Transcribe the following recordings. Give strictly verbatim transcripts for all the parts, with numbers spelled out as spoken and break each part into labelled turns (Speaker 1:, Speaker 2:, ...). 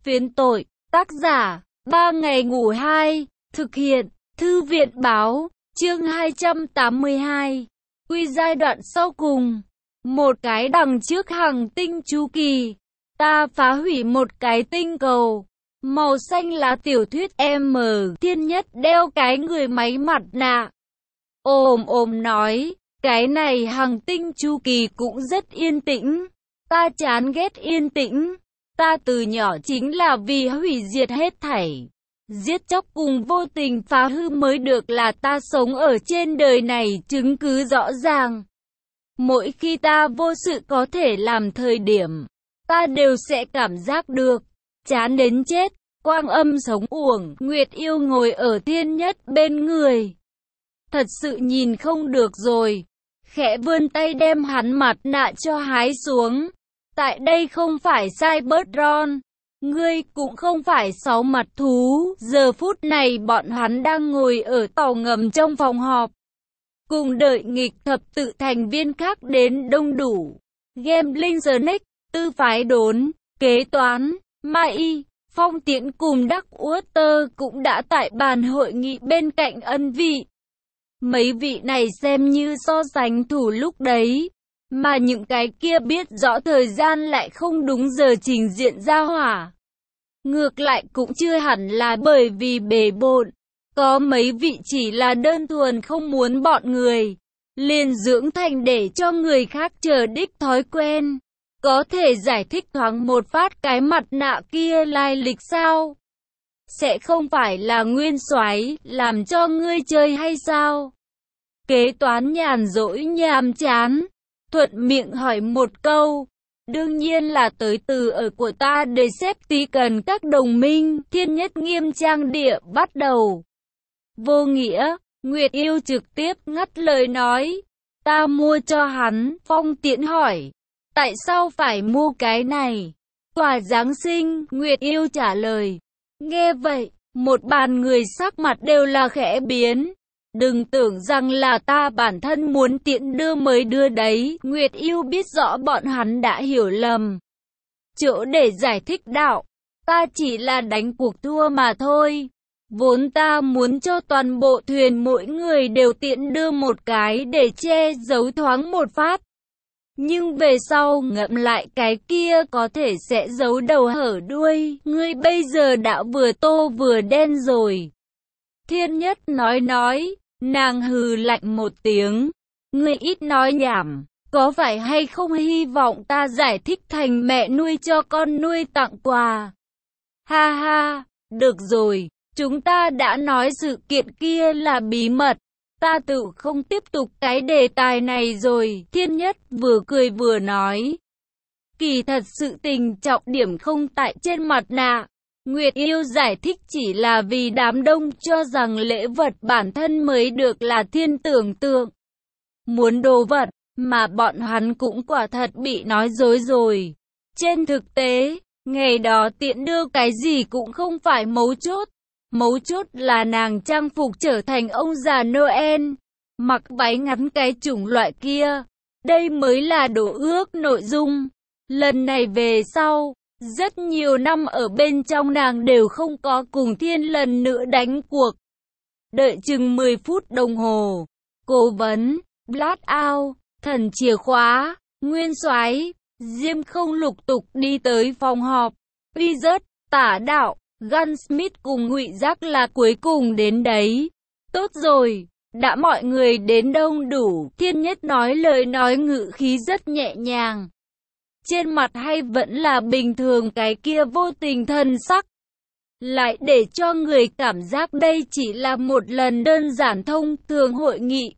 Speaker 1: Phiến tội, tác giả, ba ngày ngủ hai, thực hiện, thư viện báo, chương hai trăm tám mươi hai. Quy giai đoạn sau cùng. Một cái đằng trước hành tinh chu kỳ. Ta phá hủy một cái tinh cầu. Màu xanh là tiểu thuyết M. Thiên Nhất đeo cái người máy mặt nạ. Ồm ồm nói, cái này hành tinh chu kỳ cũng rất yên tĩnh. Ta chán ghét yên tĩnh. Ta từ nhỏ chính là vì hủy diệt hết thảy. Giết chóc cùng vô tình phá hư mới được là ta sống ở trên đời này chứng cứ rõ ràng. Mỗi khi ta vô sự có thể làm thời điểm, ta đều sẽ cảm giác được, chán đến chết. Quang Âm sống uổng, Nguyệt Yêu ngồi ở Thiên Nhất bên người. Thật sự nhìn không được rồi. Khẽ vươn tay đem hắn mặt nạ cho hái xuống. Tại đây không phải Cybertron. Ngươi cũng không phải sáu mặt thú. Giờ phút này bọn hắn đang ngồi ở tàu ngầm trong phòng họp. Cùng đợi nghịch thập tự thành viên khác đến đông đủ. Gambling Snake, tư phái đốn, kế toán, Mai, Phong Tiễn cùng Đắc Water cũng đã tại bàn hội nghị bên cạnh ân vị. Mấy vị này xem như so sánh thủ lúc đấy. Mà những cái kia biết rõ thời gian lại không đúng giờ trình diện ra hỏa. Ngược lại cũng chưa hẳn là bởi vì bề bộn. Có mấy vị chỉ là đơn thuần không muốn bọn người liền dưỡng thành để cho người khác chờ đích thói quen. Có thể giải thích thoáng một phát cái mặt nạ kia lai lịch sao? Sẽ không phải là nguyên soái làm cho ngươi chơi hay sao? Kế toán nhàn rỗi nhàm chán, thuận miệng hỏi một câu. Đương nhiên là tới từ ở của ta để xếp tí cần các đồng minh. Thiên Nhất nghiêm trang địa bắt đầu. Vô nghĩa, Nguyệt Yêu trực tiếp ngắt lời nói. Ta mua cho hắn. Phong Tiễn hỏi. Tại sao phải mua cái này? Quà Giáng sinh, Nguyệt Yêu trả lời. Nghe vậy, một bàn người sắc mặt đều là khẽ biến. Đừng tưởng rằng là ta bản thân muốn tiện đưa mới đưa đấy. Nguyệt Yêu biết rõ bọn hắn đã hiểu lầm. Chỗ để giải thích đạo. Ta chỉ là đánh cuộc thua mà thôi. Vốn ta muốn cho toàn bộ thuyền mỗi người đều tiện đưa một cái để che giấu thoáng một phát. Nhưng về sau ngẫm lại cái kia có thể sẽ giấu đầu hở đuôi. Ngươi bây giờ đã vừa tô vừa đen rồi. Thiên Nhất nói nói. Nàng hừ lạnh một tiếng. Ngươi ít nói nhảm. Có phải hay không hy vọng ta giải thích thành mẹ nuôi cho con nuôi tặng quà? Ha ha, được rồi. Chúng ta đã nói sự kiện kia là bí mật. Ta tự không tiếp tục cái đề tài này rồi. Thiên Nhất vừa cười vừa nói. Kỳ thật sự tình trọng điểm không tại trên mặt nạ. Nguyệt Yêu giải thích chỉ là vì đám đông cho rằng lễ vật bản thân mới được là thiên tưởng tượng. Muốn đồ vật, mà bọn hắn cũng quả thật bị nói dối rồi. Trên thực tế, ngày đó tiện đưa cái gì cũng không phải mấu chốt. Mấu chốt là nàng trang phục trở thành ông già Noel, mặc váy ngắn cái chủng loại kia. Đây mới là đổ ước nội dung. Lần này về sau, rất nhiều năm ở bên trong nàng đều không có cùng Thiên lần nữa đánh cuộc. Đợi chừng mười phút đồng hồ. Cố vấn, Blackout, thần chìa khóa, nguyên soái, Diêm Không lục tục đi tới phòng họp. Wizard, Tả Đạo, Gunsmith cùng Ngụy Giác là cuối cùng đến đấy. Tốt rồi, đã mọi người đến đông đủ. Thiên Nhất nói lời nói ngữ khí rất nhẹ nhàng. Trên mặt hay vẫn là bình thường cái kia vô tình thân sắc. Lại để cho người cảm giác đây chỉ là một lần đơn giản thông thường hội nghị.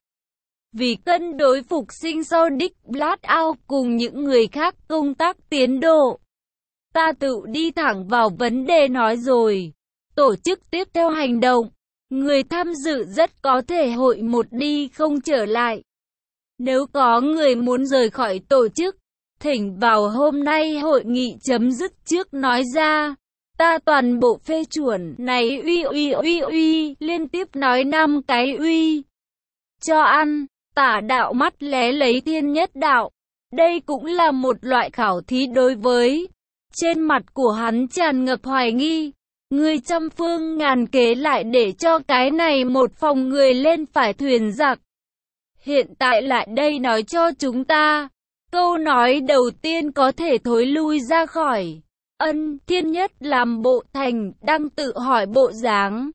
Speaker 1: Vì cân đối phục sinh sau đích Blackout cùng những người khác công tác tiến độ. Ta tự đi thẳng vào vấn đề nói rồi. Tổ chức tiếp theo hành động. Người tham dự rất có thể hội một đi không trở lại. Nếu có người muốn rời khỏi tổ chức, thỉnh vào hôm nay hội nghị chấm dứt trước nói ra. Ta toàn bộ phê chuẩn này uy uy uy uy, liên tiếp nói năm cái uy. Cho ăn, Tả Đạo mắt lé lấy Thiên Nhất đạo. Đây cũng là một loại khảo thí đối với Trên mặt của hắn tràn ngập hoài nghi. Ngươi trăm phương ngàn kế lại để cho cái này một phòng người lên phải thuyền giặc. Hiện tại lại đây nói cho chúng ta. Câu nói đầu tiên có thể thối lui ra khỏi. Ân Thiên Nhất làm bộ thành đang tự hỏi bộ dáng.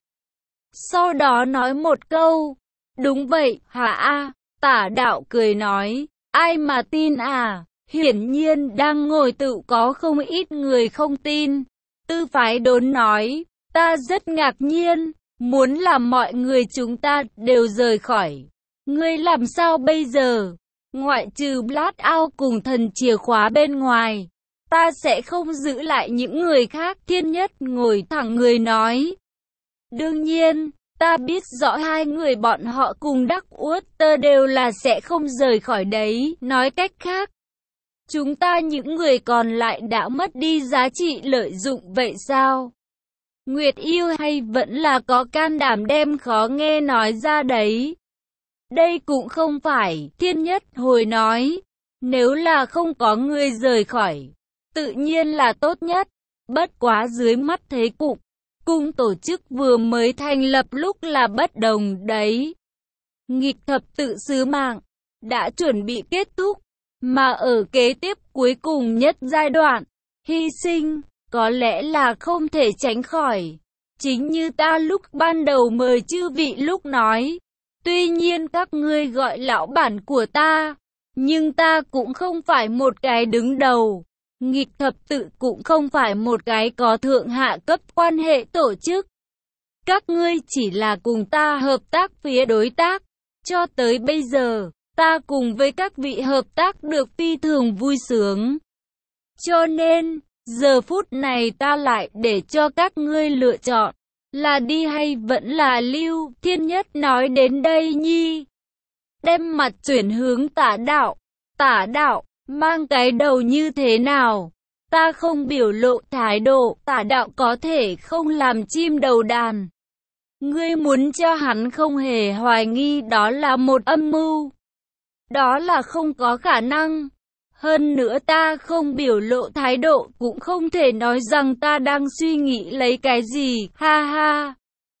Speaker 1: Sau đó nói một câu. Đúng vậy, hả a? Tả đạo cười nói. Ai mà tin à? Hiển nhiên đang ngồi tự có không ít người không tin. Tư Phái Đốn nói. Ta rất ngạc nhiên. Muốn làm mọi người chúng ta đều rời khỏi. Ngươi làm sao bây giờ? Ngoại trừ Blackout cùng thần chìa khóa bên ngoài, ta sẽ không giữ lại những người khác. Thiên Nhất ngồi thẳng người nói. Đương nhiên, ta biết rõ hai người bọn họ cùng Đắc Uất Tơ đều là sẽ không rời khỏi đấy. Nói cách khác, chúng ta những người còn lại đã mất đi giá trị lợi dụng vậy sao? Nguyệt Yêu hay vẫn là có can đảm đem khó nghe nói ra đấy. Đây cũng không phải, Thiên Nhất hồi nói. Nếu là không có người rời khỏi, tự nhiên là tốt nhất. Bất quá dưới mắt thế cục, cung tổ chức vừa mới thành lập lúc là bất đồng đấy. Nghịch thập tự sứ mạng đã chuẩn bị kết thúc, mà ở kế tiếp cuối cùng nhất giai đoạn, hy sinh có lẽ là không thể tránh khỏi. Chính như ta lúc ban đầu mời chư vị lúc nói. Tuy nhiên các ngươi gọi lão bản của ta, nhưng ta cũng không phải một cái đứng đầu. Nghịch thập tự cũng không phải một cái có thượng hạ cấp quan hệ tổ chức. Các ngươi chỉ là cùng ta hợp tác phía đối tác. Cho tới bây giờ, ta cùng với các vị hợp tác được phi thường vui sướng. Cho nên, giờ phút này ta lại để cho các ngươi lựa chọn. Là đi hay vẫn là lưu? Thiên Nhất nói đến đây nhi. Đem mặt chuyển hướng Tả đạo. Tả đạo, mang cái đầu như thế nào? Ta không biểu lộ thái độ. Tả đạo có thể không làm chim đầu đàn. Ngươi muốn cho hắn không hề hoài nghi đó là một âm mưu. Đó là không có khả năng. Hơn nữa ta không biểu lộ thái độ cũng không thể nói rằng ta đang suy nghĩ lấy cái gì, ha ha.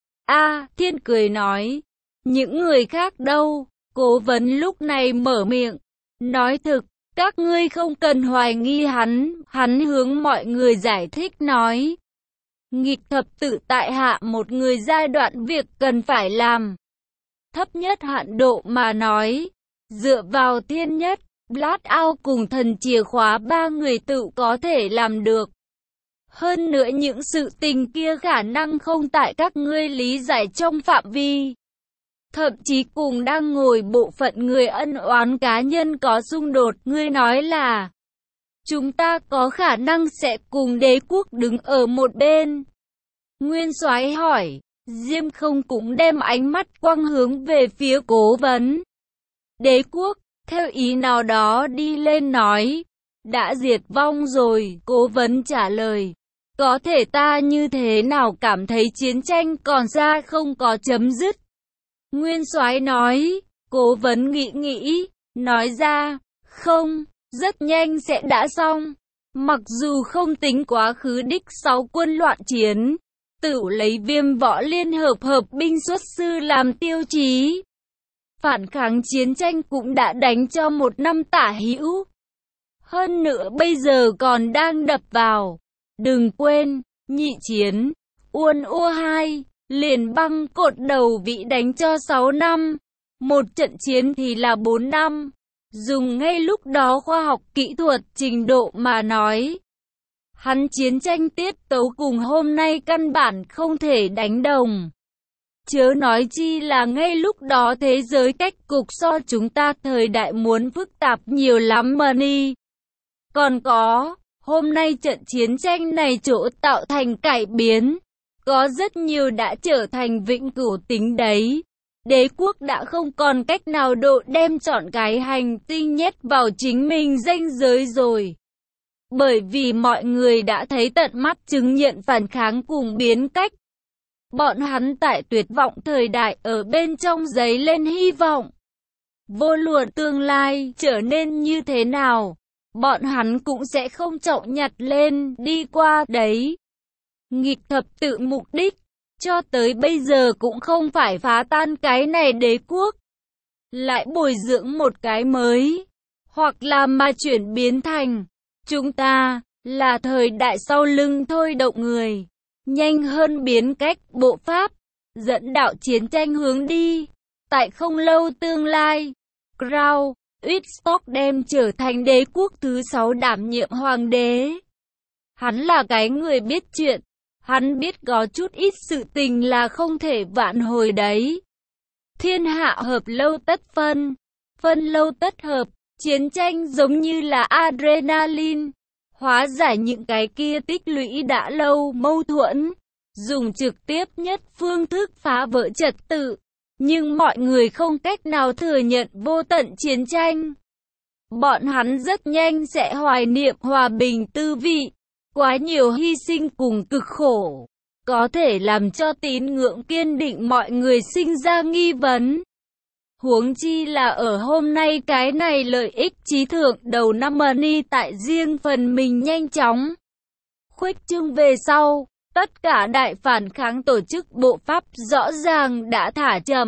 Speaker 1: A, Thiên cười nói, những người khác đâu? Cố vấn lúc này mở miệng, nói thực, các ngươi không cần hoài nghi hắn, hắn hướng mọi người giải thích nói. Nghịch thập tự tại hạ một người giai đoạn việc cần phải làm. Thấp nhất hạn độ mà nói, dựa vào Thiên Nhất, Blackout cùng thần chìa khóa ba người tự có thể làm được. Hơn nữa những sự tình kia khả năng không tại các ngươi lý giải trong phạm vi. Thậm chí cùng đang ngồi bộ phận người ân oán cá nhân có xung đột. Ngươi nói là chúng ta có khả năng sẽ cùng đế quốc đứng ở một bên. Nguyên Soái hỏi, Diêm Không cũng đem ánh mắt quang hướng về phía Cố vấn. Đế quốc, theo ý nào đó đi lên nói, đã diệt vong rồi. Cố vấn trả lời, có thể ta như thế nào cảm thấy chiến tranh còn xa không có chấm dứt. Nguyên Soái nói, Cố vấn nghĩ nghĩ, nói ra, không, rất nhanh sẽ đã xong. Mặc dù không tính quá khứ đích sáu quân loạn chiến, tự lấy Viêm Võ Liên Hợp hợp binh xuất sư làm tiêu chí. Phản kháng chiến tranh cũng đã đánh cho một năm tả hữu. Hơn nữa bây giờ còn đang đập vào. Đừng quên, nhị chiến, Uôn Ua hai, liền băng cột đầu vị đánh cho sáu năm. Một trận chiến thì là bốn năm. Dùng ngay lúc đó khoa học kỹ thuật trình độ mà nói. Hắn chiến tranh tiết tấu cùng hôm nay căn bản không thể đánh đồng. Chớ nói chi là ngay lúc đó thế giới cách cục so chúng ta thời đại muốn phức tạp nhiều lắm mà đi. Còn có, hôm nay trận chiến tranh này chỗ tạo thành cải biến. Có rất nhiều đã trở thành vĩnh cửu tính đấy. Đế quốc đã không còn cách nào độ đem chọn cái hành tinh nhét vào chính mình ranh giới rồi. Bởi vì mọi người đã thấy tận mắt chứng nhận phản kháng cùng biến cách. Bọn hắn tại tuyệt vọng thời đại ở bên trong giấy lên hy vọng. Vô luận tương lai trở nên như thế nào, bọn hắn cũng sẽ không trọng nhặt lên đi qua đấy. Nghịch thập tự mục đích, cho tới bây giờ cũng không phải phá tan cái này đế quốc, lại bồi dưỡng một cái mới, hoặc là mà chuyển biến thành, chúng ta, là thời đại sau lưng thôi động người, nhanh hơn biến cách bộ pháp, dẫn đạo chiến tranh hướng đi. Tại không lâu tương lai, Crown, Wittstock đem trở thành đế quốc thứ sáu đảm nhiệm hoàng đế. Hắn là cái người biết chuyện, hắn biết có chút ít sự tình là không thể vãn hồi đấy. Thiên hạ hợp lâu tất phân, phân lâu tất hợp, chiến tranh giống như là adrenaline, hóa giải những cái kia tích lũy đã lâu mâu thuẫn, dùng trực tiếp nhất phương thức phá vỡ trật tự. Nhưng mọi người không cách nào thừa nhận vô tận chiến tranh. Bọn hắn rất nhanh sẽ hoài niệm hòa bình tư vị. Quá nhiều hy sinh cùng cực khổ, có thể làm cho tín ngưỡng kiên định mọi người sinh ra nghi vấn. Huống chi là ở hôm nay cái này lợi ích trí thượng đầu năm money tại riêng phần mình nhanh chóng khuếch trương về sau. Tất cả đại phản kháng tổ chức bộ pháp rõ ràng đã thả chậm.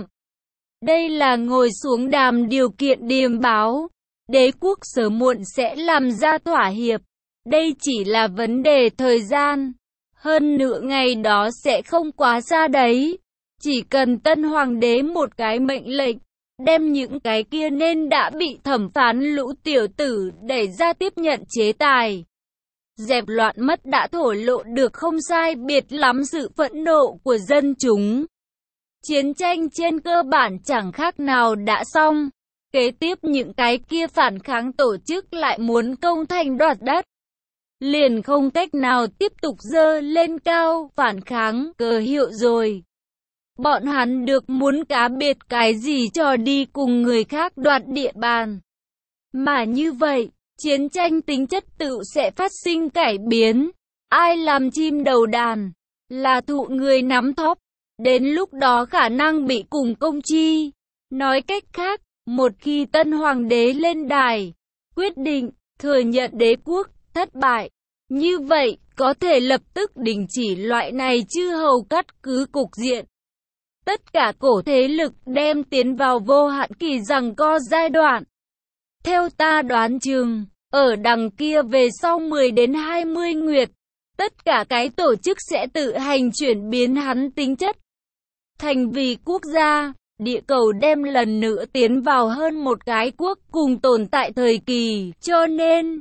Speaker 1: Đây là ngồi xuống đàm điều kiện điềm báo. Đế quốc sớm muộn sẽ làm ra thỏa hiệp. Đây chỉ là vấn đề thời gian. Hơn nửa ngày đó sẽ không quá xa đấy. Chỉ cần tân hoàng đế một cái mệnh lệnh, đem những cái kia nên đã bị thẩm phán lũ tiểu tử đẩy ra tiếp nhận chế tài. Dẹp loạn mất đã thổ lộ được không sai biệt lắm sự phẫn nộ của dân chúng. Chiến tranh trên cơ bản chẳng khác nào đã xong. Kế tiếp những cái kia phản kháng tổ chức lại muốn công thành đoạt đất. Liền không cách nào tiếp tục dơ lên cao phản kháng cờ hiệu rồi. Bọn hắn được muốn cá biệt cái gì cho đi cùng người khác đoạt địa bàn. Mà như vậy, chiến tranh tính chất tự sẽ phát sinh cải biến. Ai làm chim đầu đàn, là thụ người nắm thóp. Đến lúc đó khả năng bị cùng công chi. Nói cách khác, một khi tân hoàng đế lên đài, quyết định thừa nhận đế quốc thất bại, như vậy có thể lập tức đình chỉ loại này chư hầu cắt cứ cục diện. Tất cả cổ thế lực đem tiến vào vô hạn kỳ giằng co giai đoạn. Theo ta đoán chừng, ở đằng kia về sau mười đến hai mươi nguyệt, tất cả cái tổ chức sẽ tự hành chuyển biến hắn tính chất thành vì quốc gia. Địa cầu đem lần nữa tiến vào hơn một cái quốc cùng tồn tại thời kỳ, cho nên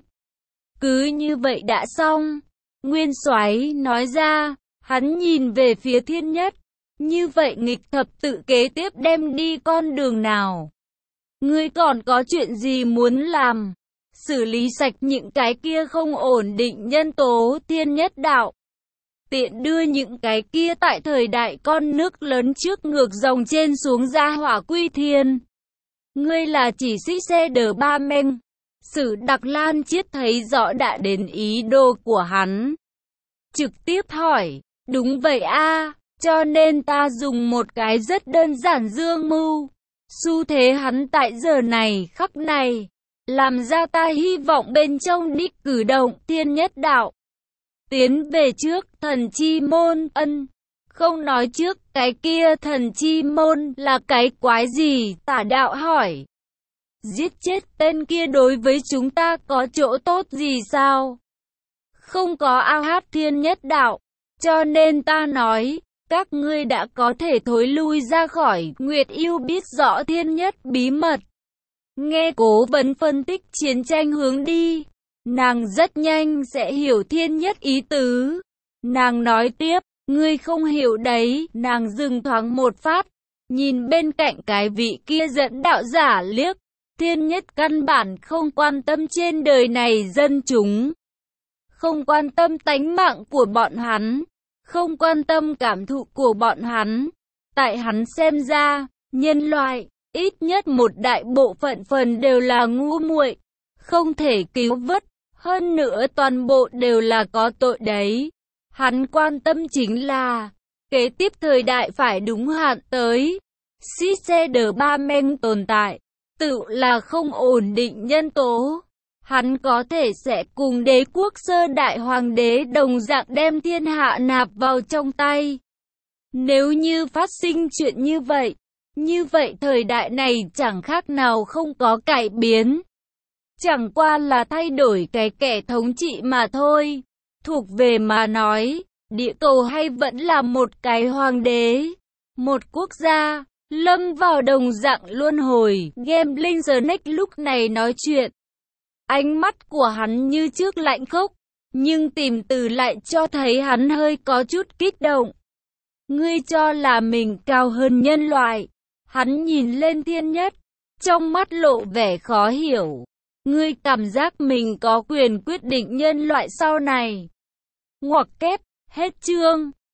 Speaker 1: cứ như vậy đã xong. Nguyên Soái nói ra, hắn nhìn về phía Thiên Nhất, như vậy nghịch thập tự kế tiếp đem đi con đường nào? Ngươi còn có chuyện gì muốn làm? Xử lý sạch những cái kia không ổn định nhân tố Thiên Nhất đạo. Tiện đưa những cái kia tại thời đại con nước lớn trước ngược dòng trên xuống ra hỏa quy thiên. Ngươi là chỉ sĩ xe đờ ba men. Sử Đặc Lan Chiết thấy rõ đã đến ý đồ của hắn. Trực tiếp hỏi, đúng vậy a, cho nên ta dùng một cái rất đơn giản dương mưu. Xu thế hắn tại giờ này khắc này, làm ra ta hy vọng bên trong đích cử động Thiên Nhất đạo. Tiến về trước thần chi môn ân. Không nói trước cái kia thần chi môn là cái quái gì? Tả đạo hỏi. Giết chết tên kia đối với chúng ta có chỗ tốt gì sao? Không có ao hát Thiên Nhất đạo. Cho nên ta nói, các ngươi đã có thể thối lui ra khỏi. Nguyệt Yêu biết rõ Thiên Nhất bí mật. Nghe Cố Vấn phân tích chiến tranh hướng đi, nàng rất nhanh sẽ hiểu Thiên Nhất ý tứ. Nàng nói tiếp, ngươi không hiểu đấy. Nàng dừng thoáng một phát, nhìn bên cạnh cái vị kia dẫn đạo giả liếc. Thiên Nhất căn bản không quan tâm trên đời này dân chúng, không quan tâm tánh mạng của bọn hắn, không quan tâm cảm thụ của bọn hắn. Tại hắn xem ra, nhân loại, ít nhất một đại bộ phận phần đều là ngu muội, không thể cứu vớt, hơn nữa toàn bộ đều là có tội đấy. Hắn quan tâm chính là, kế tiếp thời đại phải đúng hạn tới. Xi xe đờ ba men tồn tại, tự là không ổn định nhân tố. hắn có thể sẽ cùng đế quốc sơ đại hoàng đế đồng dạng đem thiên hạ nạp vào trong tay. Nếu như phát sinh chuyện như vậy, như vậy thời đại này chẳng khác nào không có cải biến. Chẳng qua là thay đổi cái kẻ thống trị mà thôi. Thuộc về mà nói, địa cầu hay vẫn là một cái hoàng đế, một quốc gia, lâm vào đồng dạng luân hồi. Gambling Snake lúc này nói chuyện. Ánh mắt của hắn như trước lạnh khốc, nhưng tìm từ lại cho thấy hắn hơi có chút kích động. Ngươi cho là mình cao hơn nhân loại. Hắn nhìn lên Thiên Nhất, trong mắt lộ vẻ khó hiểu. Ngươi cảm giác mình có quyền quyết định nhân loại sau này. Ngoặc kép, hết chương.